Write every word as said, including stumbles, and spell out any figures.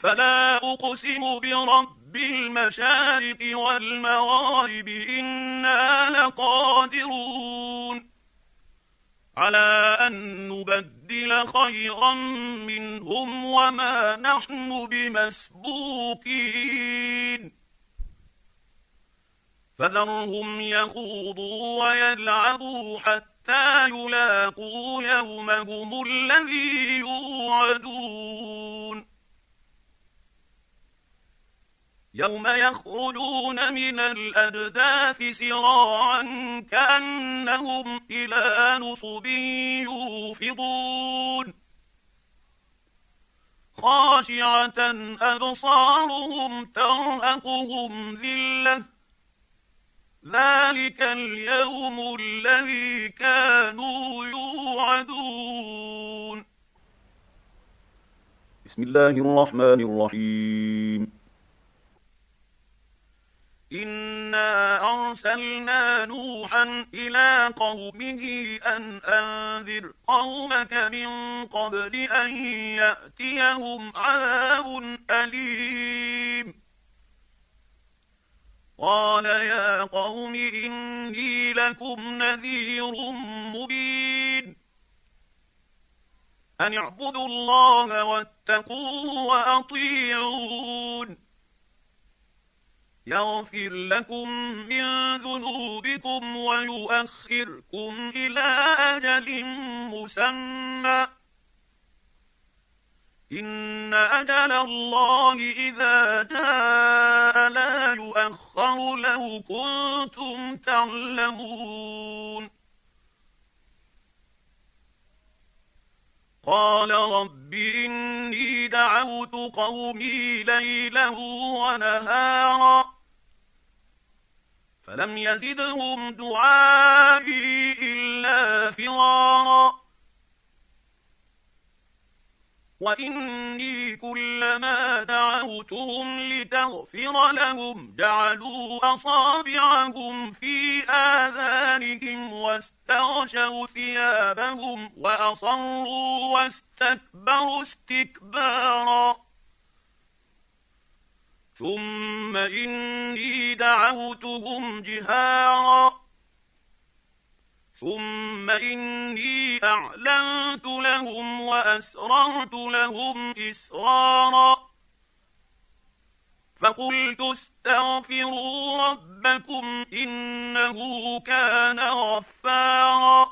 فلا أقسم برب المشارق والمغارب إنا لقادرون على أن نبدل خيرا منهم وما نحن بمسبوقين فذرهم يخوضوا ويلعبوا حتى يلاقوا يومهم الذي يوعدون يوم يخرجون من الأجداث سراعا كأنهم إلى نصب يوفضون خاشعة أبصارهم ترهقهم ذلة ذلك اليوم الذي كانوا يوعدون. بسم الله الرحمن الرحيم. إنا أرسلنا نوحا إلى قومه أن أنذر قومك من قبل أن يأتيهم عذاب أليم قال يا قوم إني لكم نذير مبين أن اعبدوا الله واتقوه وأطيعون يغفر لكم من ذنوبكم ويؤخركم إلى أجل مسمى إن أجل الله إذا جاء لا يؤخر لو كنتم تعلمون قال رب إني دعوت قومي ليلا ونهارا فلم يزدهم دعائي إلا فرارا وإني كلما دعوتهم لتغفر لهم جعلوا أصابعهم في آذانهم واستغشوا ثيابهم وأصروا واستكبروا استكبارا ثم إني دعوتهم جهارا ثم إني أعلنت لهم وأسررت لهم إسرارا فقلت استغفروا ربكم إنه كان غفارا